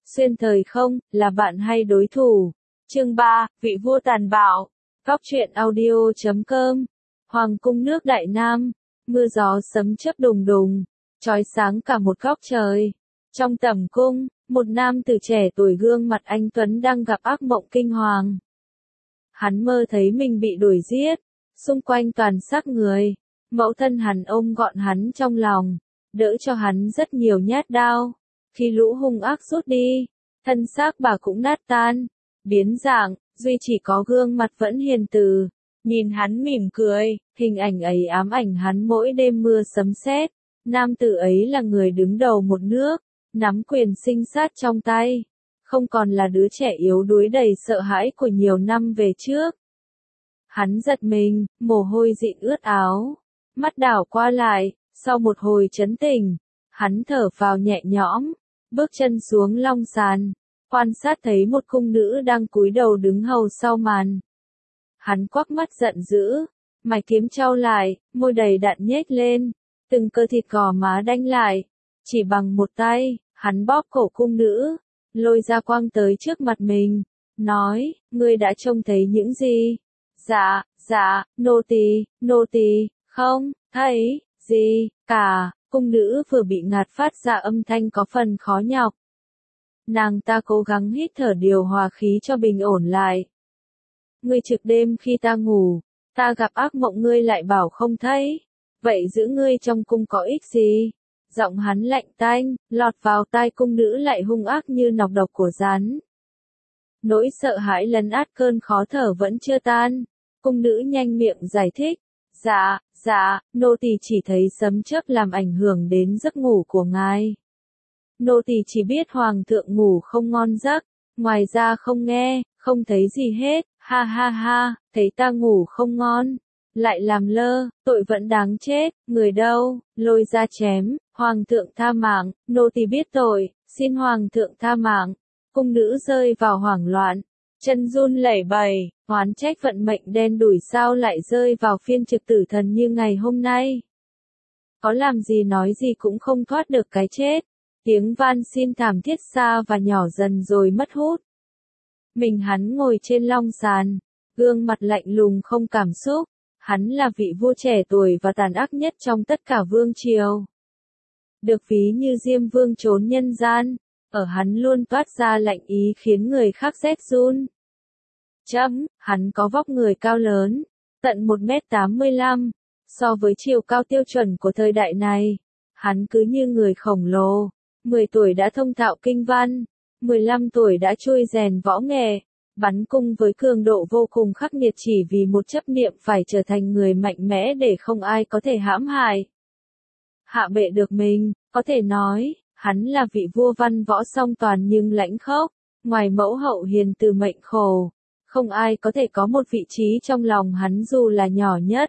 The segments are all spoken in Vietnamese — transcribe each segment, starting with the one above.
xuyên thời không, là bạn hay đối thủ. Chương 3, vị vua tàn bạo. Góc truyện audio.com. Hoàng cung nước Đại Nam. Mưa gió sấm chớp đùng đùng, chói sáng cả một góc trời. Trong tẩm cung, một nam tử trẻ tuổi gương mặt anh tuấn đang gặp ác mộng kinh hoàng. Hắn mơ thấy mình bị đuổi giết, xung quanh toàn xác người. Mẫu thân hắn ôm gọn hắn trong lòng, đỡ cho hắn rất nhiều nhát đao. Khi lũ hung ác rút đi, thân xác bà cũng nát tan, biến dạng, duy chỉ có gương mặt vẫn hiền từ. Nhìn hắn mỉm cười, hình ảnh ấy ám ảnh hắn mỗi đêm mưa sấm sét. Nam tử ấy là người đứng đầu một nước, nắm quyền sinh sát trong tay, không còn là đứa trẻ yếu đuối đầy sợ hãi của nhiều năm về trước. Hắn giật mình, mồ hôi dịn ướt áo, mắt đảo qua lại, sau một hồi chấn tỉnh, hắn thở phào nhẹ nhõm, bước chân xuống long sàn, quan sát thấy một cung nữ đang cúi đầu đứng hầu sau màn. Hắn quắc mắt giận dữ, mày kiếm chau lại, môi đầy đặn nhếch lên, từng cơ thịt gò má đanh lại, chỉ bằng một tay, hắn bóp cổ cung nữ, lôi ra quang tới trước mặt mình, nói, ngươi đã trông thấy những gì? Dạ, nô tỳ, không, thấy, gì, cả, cung nữ vừa bị ngạt phát ra âm thanh có phần khó nhọc. Nàng ta cố gắng hít thở điều hòa khí cho bình ổn lại. Ngươi trực đêm khi ta ngủ, ta gặp ác mộng ngươi lại bảo không thấy, vậy giữ ngươi trong cung có ích gì? Giọng hắn lạnh tanh, lọt vào tai cung nữ lại hung ác như nọc độc của rắn. Nỗi sợ hãi lấn át cơn khó thở vẫn chưa tan, cung nữ nhanh miệng giải thích, dạ, nô tỳ chỉ thấy sấm chớp làm ảnh hưởng đến giấc ngủ của ngài. Nô tỳ chỉ biết hoàng thượng ngủ không ngon giấc, ngoài ra không nghe, không thấy gì hết, ha, thấy ta ngủ không ngon, lại làm lơ, tội vẫn đáng chết, người đâu, lôi ra chém, hoàng thượng tha mạng, nô tỳ biết tội, xin hoàng thượng tha mạng. Cung nữ rơi vào hoảng loạn, chân run lẩy bẩy, oán trách vận mệnh đen đủi sao lại rơi vào phiên trực tử thần như ngày hôm nay. Có làm gì nói gì cũng không thoát được cái chết, tiếng van xin thảm thiết xa và nhỏ dần rồi mất hút. Mình hắn ngồi trên long sàn, gương mặt lạnh lùng không cảm xúc, hắn là vị vua trẻ tuổi và tàn ác nhất trong tất cả vương triều. Được ví như Diêm Vương trốn nhân gian, ở hắn luôn toát ra lạnh ý khiến người khác rét run. Hắn có vóc người cao lớn, tận 1m85, so với chiều cao tiêu chuẩn của thời đại này, hắn cứ như người khổng lồ. 10 tuổi đã thông thạo kinh văn, 15 tuổi đã trui rèn võ nghệ, bắn cung với cường độ vô cùng khắc nghiệt chỉ vì một chấp niệm phải trở thành người mạnh mẽ để không ai có thể hãm hại. Hạ bệ được mình, có thể nói, hắn là vị vua văn võ song toàn nhưng lãnh khốc, ngoài mẫu hậu hiền từ mệnh khổ, không ai có thể có một vị trí trong lòng hắn dù là nhỏ nhất.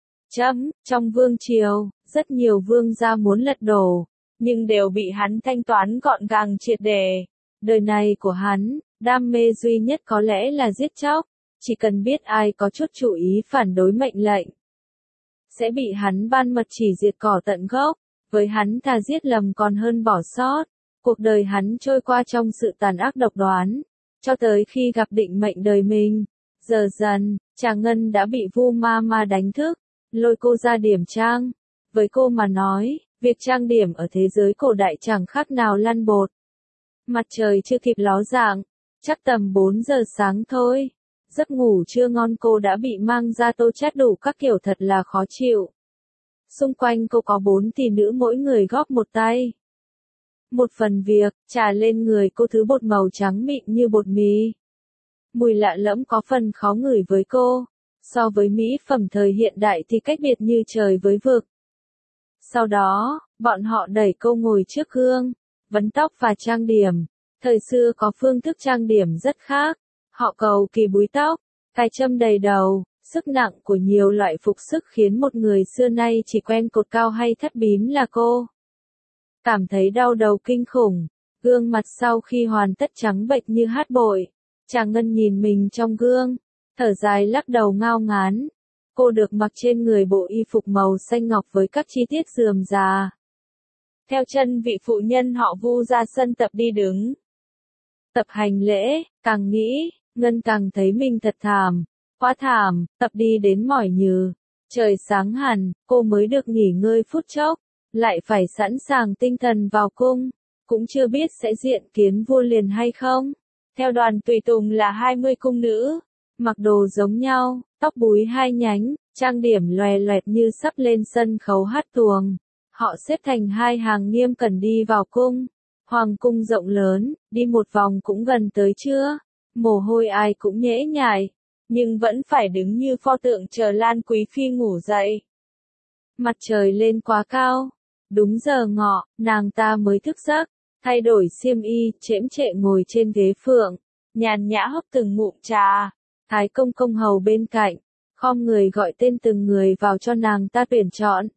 Trong vương triều, rất nhiều vương gia muốn lật đổ, nhưng đều bị hắn thanh toán gọn gàng triệt để. Đời này của hắn, đam mê duy nhất có lẽ là giết chóc, chỉ cần biết ai có chút chủ ý phản đối mệnh lệnh, sẽ bị hắn ban mật chỉ diệt cỏ tận gốc. Với hắn thà giết lầm còn hơn bỏ sót. Cuộc đời hắn trôi qua trong sự tàn ác độc đoán, cho tới khi gặp định mệnh đời mình. Giờ dần, Trà Ngân đã bị Vu Ma đánh thức, lôi cô ra điểm trang. Với cô mà nói, việc trang điểm ở thế giới cổ đại chẳng khác nào lăn bột. Mặt trời chưa kịp ló dạng, chắc tầm 4 giờ sáng thôi. Giấc ngủ chưa ngon cô đã bị mang ra tô chát đủ các kiểu thật là khó chịu. Xung quanh cô có 4 tỷ nữ mỗi người góp một tay. Một phần việc, trà lên người cô thứ bột màu trắng mịn như bột mì. Mùi lạ lẫm có phần khó ngửi với cô. So với mỹ phẩm thời hiện đại thì cách biệt như trời với vực. Sau đó, bọn họ đẩy cô ngồi trước gương, vấn tóc và trang điểm. Thời xưa có phương thức trang điểm rất khác. Họ cầu kỳ búi tóc, cài châm đầy đầu. Sức nặng của nhiều loại phục sức khiến một người xưa nay chỉ quen cột cao hay thắt bím là cô cảm thấy đau đầu kinh khủng, gương mặt sau khi hoàn tất trắng bệch như hát bội. Trà Ngân nhìn mình trong gương, thở dài lắc đầu ngao ngán. Cô được mặc trên người bộ y phục màu xanh ngọc với các chi tiết rườm rà. Theo chân vị phụ nhân họ Vu ra sân tập đi đứng. Tập hành lễ, càng nghĩ, Ngân càng thấy mình thật thảm, quá thảm, tập đi đến mỏi nhừ. Trời sáng hẳn, cô mới được nghỉ ngơi phút chốc, lại phải sẵn sàng tinh thần vào cung, cũng chưa biết sẽ diện kiến vua liền hay không. Theo đoàn tùy tùng là 20 cung nữ, mặc đồ giống nhau, tóc búi hai nhánh, trang điểm loè loẹt như sắp lên sân khấu hát tuồng. Họ xếp thành hai hàng nghiêm cẩn đi vào cung. Hoàng cung rộng lớn, đi một vòng cũng gần tới trưa, mồ hôi ai cũng nhễ nhại, nhưng vẫn phải đứng như pho tượng chờ Lan Quý Phi ngủ dậy. Mặt trời lên quá cao, đúng giờ ngọ, nàng ta mới thức giấc, thay đổi xiêm y, chễm chệ ngồi trên ghế phượng, nhàn nhã hấp từng ngụm trà. Thái công công hầu bên cạnh, khom người gọi tên từng người vào cho nàng ta tuyển chọn.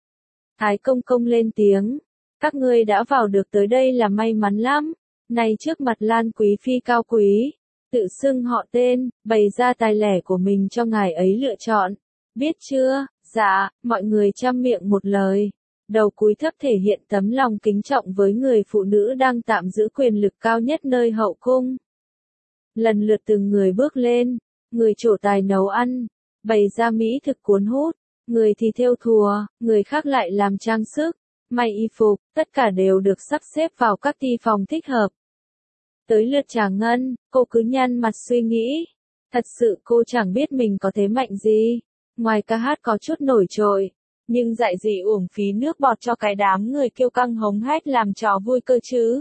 Thái công công lên tiếng, các ngươi đã vào được tới đây là may mắn lắm, này trước mặt Lan Quý Phi cao quý, tự xưng họ tên, bày ra tài lẻ của mình cho ngài ấy lựa chọn, biết chưa? Dạ, mọi người chăm miệng một lời, đầu cúi thấp thể hiện tấm lòng kính trọng với người phụ nữ đang tạm giữ quyền lực cao nhất nơi hậu cung. Lần lượt từng người bước lên, người trổ tài nấu ăn, bày ra mỹ thực cuốn hút, người thì thêu thùa, người khác lại làm trang sức, may y phục, tất cả đều được sắp xếp vào các ty phòng thích hợp. Tới lượt Trà Ngân, cô cứ nhăn mặt suy nghĩ. Thật sự cô chẳng biết mình có thế mạnh gì, ngoài ca hát có chút nổi trội, nhưng dạy gì uổng phí nước bọt cho cái đám người kiêu căng hống hách làm trò vui cơ chứ.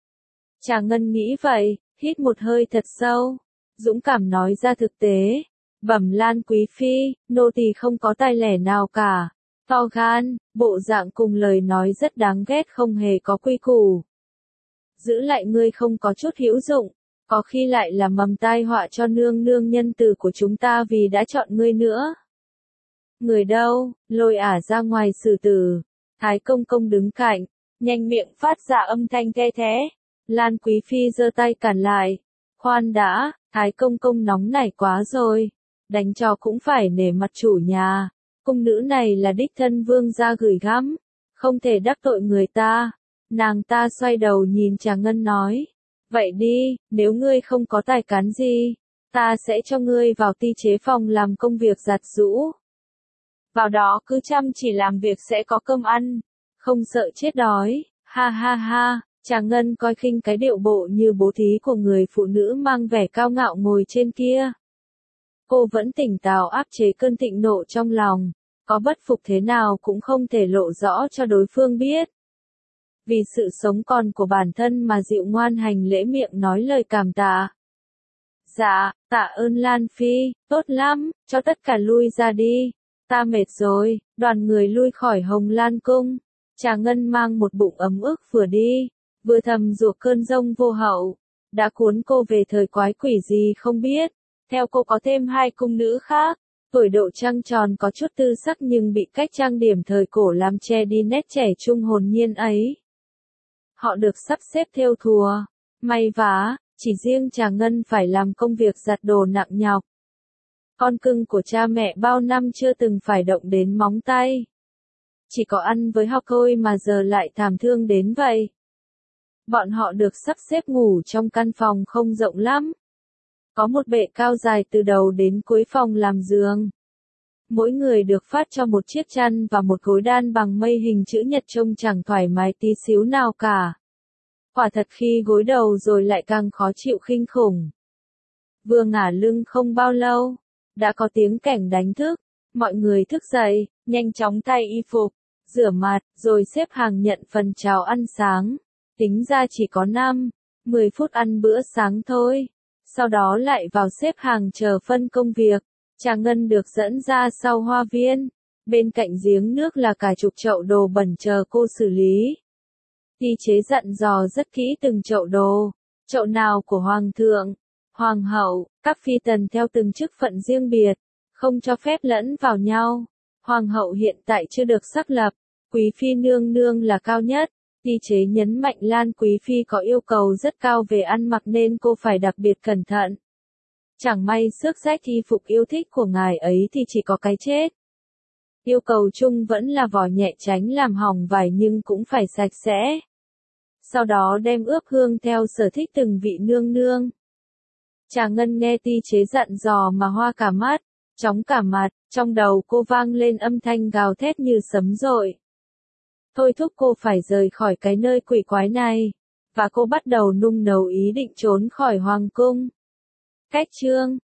Trà Ngân nghĩ vậy, hít một hơi thật sâu, dũng cảm nói ra thực tế. Bẩm Lan Quý Phi, nô tỳ không có tài lẻ nào cả, to gan, bộ dạng cùng lời nói rất đáng ghét không hề có quy củ. Giữ lại ngươi không có chút hữu dụng, có khi lại là mầm tai họa cho nương nương nhân từ của chúng ta vì đã chọn ngươi nữa. Người đâu, lôi ả ra ngoài xử tử. Thái công công đứng cạnh, nhanh miệng phát ra âm thanh the thé. Lan Quý Phi giơ tay cản lại. Khoan đã, Thái công công nóng nảy quá rồi. Đánh cho cũng phải nể mặt chủ nhà. Cung nữ này là đích thân vương gia gửi gắm, không thể đắc tội người ta. Nàng ta xoay đầu nhìn Trà Ngân nói. Vậy đi, nếu ngươi không có tài cán gì, ta sẽ cho ngươi vào ty chế phòng làm công việc giặt giũ. Vào đó cứ chăm chỉ làm việc sẽ có cơm ăn, không sợ chết đói, ha ha ha. Trà Ngân coi khinh cái điệu bộ như bố thí của người phụ nữ mang vẻ cao ngạo ngồi trên kia. Cô vẫn tỉnh táo áp chế cơn thịnh nộ trong lòng, có bất phục thế nào cũng không thể lộ rõ cho đối phương biết. Vì sự sống còn của bản thân mà dịu ngoan hành lễ miệng nói lời cảm tạ. Dạ, tạ ơn Lan Phi, tốt lắm, cho tất cả lui ra đi. Ta mệt rồi, đoàn người lui khỏi Hồng Lan Cung. Trà Ngân mang một bụng ấm ức vừa đi, vừa thầm giục cơn giông vô hậu. Đã cuốn cô về thời quái quỷ gì không biết. Theo cô có thêm 2 cung nữ khác, tuổi độ trăng tròn có chút tư sắc nhưng bị cách trang điểm thời cổ làm che đi nét trẻ trung hồn nhiên ấy. Họ được sắp xếp thêu thùa, may vá, chỉ riêng Trà Ngân phải làm công việc giặt đồ nặng nhọc. Con cưng của cha mẹ bao năm chưa từng phải động đến móng tay. Chỉ có ăn với học thôi mà giờ lại thảm thương đến vậy. Bọn họ được sắp xếp ngủ trong căn phòng không rộng lắm. Có một bệ cao dài từ đầu đến cuối phòng làm giường. Mỗi người được phát cho một chiếc chăn và một gối đan bằng mây hình chữ nhật trông chẳng thoải mái tí xíu nào cả. Quả thật khi gối đầu rồi lại càng khó chịu kinh khủng. Vừa ngả lưng không bao lâu, đã có tiếng kẻng đánh thức. Mọi người thức dậy, nhanh chóng thay y phục, rửa mặt, rồi xếp hàng nhận phần cháo ăn sáng. Tính ra chỉ có 5-10 phút ăn bữa sáng thôi. Sau đó lại vào xếp hàng chờ phân công việc. Trà Ngân được dẫn ra sau hoa viên. Bên cạnh giếng nước là cả chục chậu đồ bẩn chờ cô xử lý. Ty chế dặn dò rất kỹ từng chậu đồ. Chậu nào của hoàng thượng, hoàng hậu, các phi tần theo từng chức phận riêng biệt, không cho phép lẫn vào nhau. Hoàng hậu hiện tại chưa được xác lập, quý phi nương nương là cao nhất. Ty chế nhấn mạnh Lan Quý Phi có yêu cầu rất cao về ăn mặc nên cô phải đặc biệt cẩn thận. Chẳng may xước rách y phục yêu thích của ngài ấy thì chỉ có cái chết. Yêu cầu chung vẫn là vò nhẹ tránh làm hỏng vải nhưng cũng phải sạch sẽ. sau đó đem ướp hương theo sở thích từng vị nương nương. Trà Ngân nghe Ti Chế dặn dò mà hoa cả mắt, chóng cả mặt, trong đầu cô vang lên âm thanh gào thét như sấm dội. Thôi thúc cô phải rời khỏi cái nơi quỷ quái này, và cô bắt đầu nung nấu ý định trốn khỏi hoàng cung. Cách chương